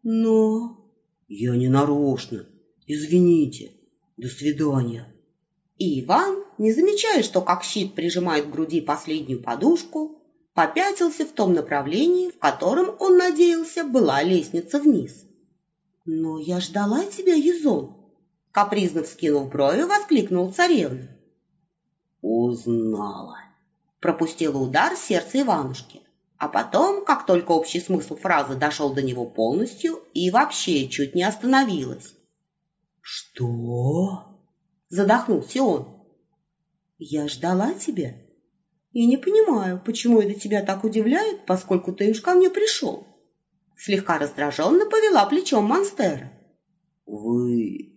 Но... Я не нарочно. Извините. До свидания. И Иван, не замечая, что как щит прижимает к груди последнюю подушку, попятился в том направлении, в котором, он надеялся, была лестница вниз. «Но я ждала тебя, Язон!» Капризно вскинув брови, воскликнула царевна. Узнала. Пропустила удар сердца Иванушки, а потом, как только общий смысл фразы дошел до него полностью, и вообще чуть не остановилась. «Что?» — задохнулся он. «Я ждала тебя и не понимаю, почему это тебя так удивляет, поскольку ты уж ко мне пришел». Слегка раздраженно повела плечом Монстера. «Вы...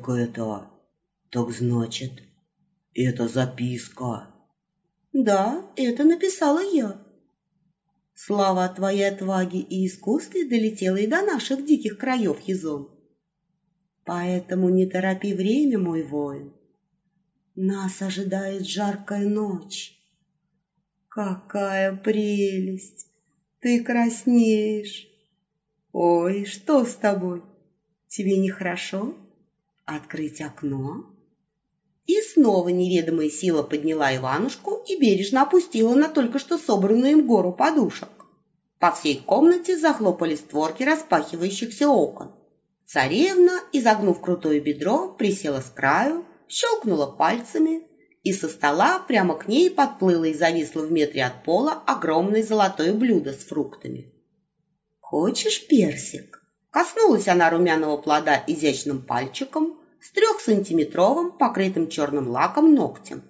Так значит, это записка?» «Да, это написала я. Слава о твоей отваге и искусстве долетела и до наших диких краев, Язон. Поэтому не торопи время, мой воин. Нас ожидает жаркая ночь. Какая прелесть! Ты краснеешь. Ой, что с тобой? Тебе нехорошо? Открыть окно?» И снова неведомая сила подняла Иванушку и бережно опустила на только что собранную им гору подушек. По всей комнате захлопали створки распахивающихся окон. Царевна, изогнув крутое бедро, присела с краю, щелкнула пальцами, и со стола прямо к ней подплыло и зависло в метре от пола огромное золотое блюдо с фруктами. «Хочешь персик?» Коснулась она румяного плода изящным пальчиком с 3-сантиметровым, покрытым черным лаком ногтем.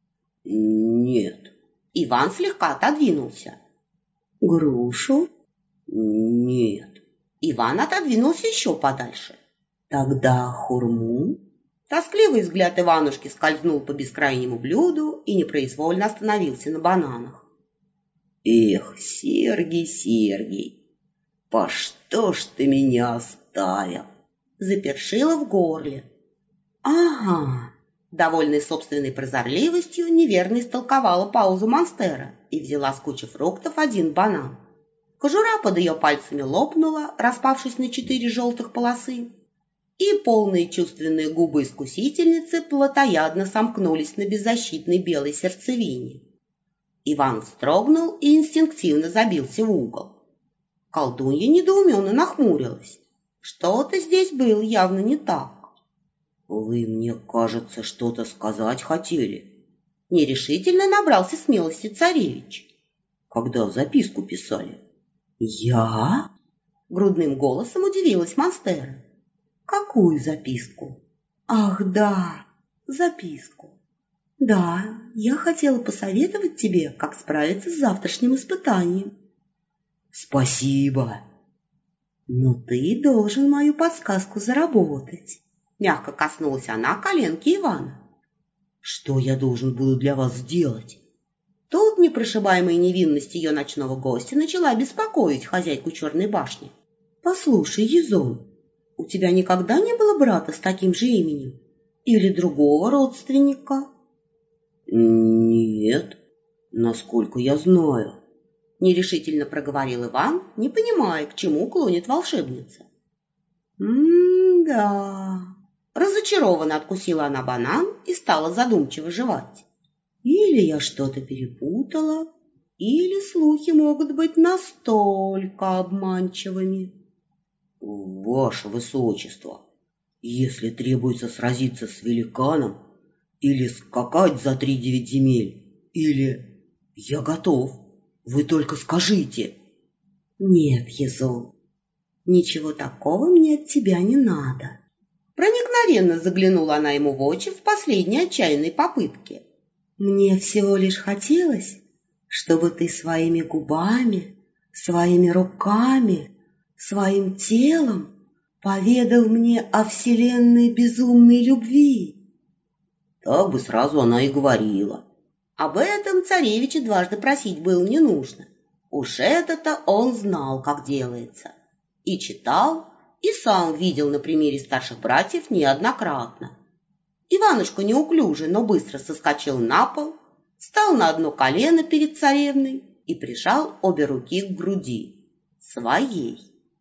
«Нет». Иван слегка отодвинулся. «Грушу?» «Нет». Иван отодвинулся еще подальше. «Тогда хурму?» Тоскливый взгляд Иванушки скользнул по бескрайнему блюду и непроизвольно остановился на бананах. «Эх, Сергий, по что ж ты меня оставил?» Запершило в горле. «Ага», довольной собственной прозорливостью, неверно истолковала паузу Монстера и взяла с кучи фруктов один банан. Кожура под ее пальцами лопнула, распавшись на 4 желтых полосы, и полные чувственные губы искусительницы плотоядно сомкнулись на беззащитной белой сердцевине. Иван вздрогнул и инстинктивно забился в угол. Колдунья недоуменно нахмурилась. Что-то здесь было явно не так. «Вы, мне кажется, что-то сказать хотели». Нерешительно набрался смелости царевич. «Когда записку писали?» «Я?» — грудным голосом удивилась Монстера. «Какую записку?» «Ах, да, записку. Да, я хотела посоветовать тебе, как справиться с завтрашним испытанием». «Спасибо». «Но ты должен мою подсказку заработать». Мягко коснулась она коленки Ивана. «Что я должен буду для вас сделать?» Тут непрошибаемая невинность ее ночного гостя начала беспокоить хозяйку Черной башни. «Послушай, Язон, у тебя никогда не было брата с таким же именем? Или другого родственника?» «Нет, насколько я знаю», — нерешительно проговорил Иван, не понимая, к чему клонит волшебница. «Да...» Разочарованно откусила она банан и стала задумчиво жевать. «Или я что-то перепутала, или слухи могут быть настолько обманчивыми». «Ваше Высочество, если требуется сразиться с великаном или скакать за 3-9 земель, или... Я готов, вы только скажите». «Нет, Язон, ничего такого мне от тебя не надо». Проникновенно заглянула она ему в очи в последней отчаянной попытке. «Мне всего лишь хотелось, чтобы ты своими губами, своими руками, своим телом поведал мне о вселенной безумной любви». Так бы сразу она и говорила. Об этом царевича дважды просить было не нужно. Уж это-то он знал, как делается. И читал, и сам видел на примере старших братьев неоднократно. Иванушка неуклюже, но быстро соскочил на пол, встал на одно колено перед царевной и прижал обе руки к груди своей.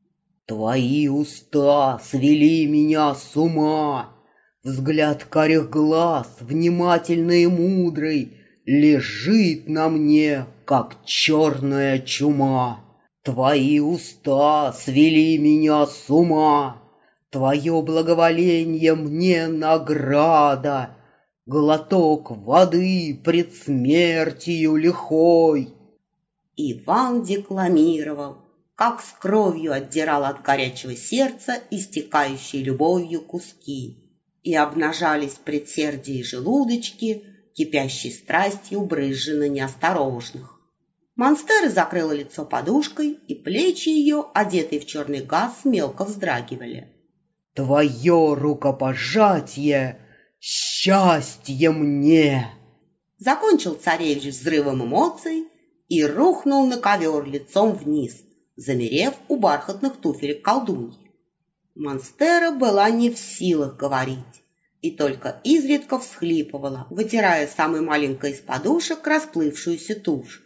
Твои уста свели меня с ума. Взгляд карих глаз, внимательный и мудрый, лежит на мне, как черная чума. Твои уста свели меня с ума. Твое благоволение мне награда. Глоток воды пред смертью лихой. Иван декламировал, как с кровью отдирал от горячего сердца истекающие любовью куски, и обнажались предсердия и желудочки, кипящей страстью брызжи на неосторожных. Монстера закрыла лицо подушкой, и плечи ее, одетые в черный газ, мелко вздрагивали. Твое рукопожатие — счастье мне! Закончил царевич взрывом эмоций и рухнул на ковер лицом вниз, замерев у бархатных туфелек колдуньи. Монстера была не в силах говорить и только изредка всхлипывала, вытирая самой маленькой из подушек расплывшуюся тушь.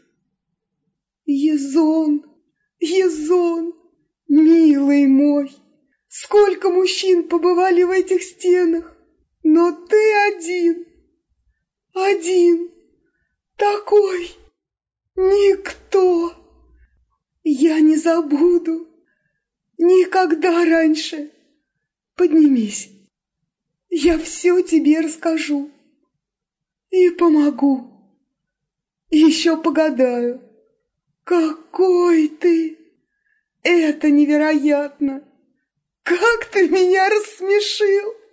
Езон, Езон, милый мой, сколько мужчин побывали в этих стенах, но ты один, такой, никто. Я не забуду, никогда раньше. Поднимись, я все тебе расскажу и помогу, и еще погадаю. Какой ты! Это невероятно! Как ты меня рассмешил!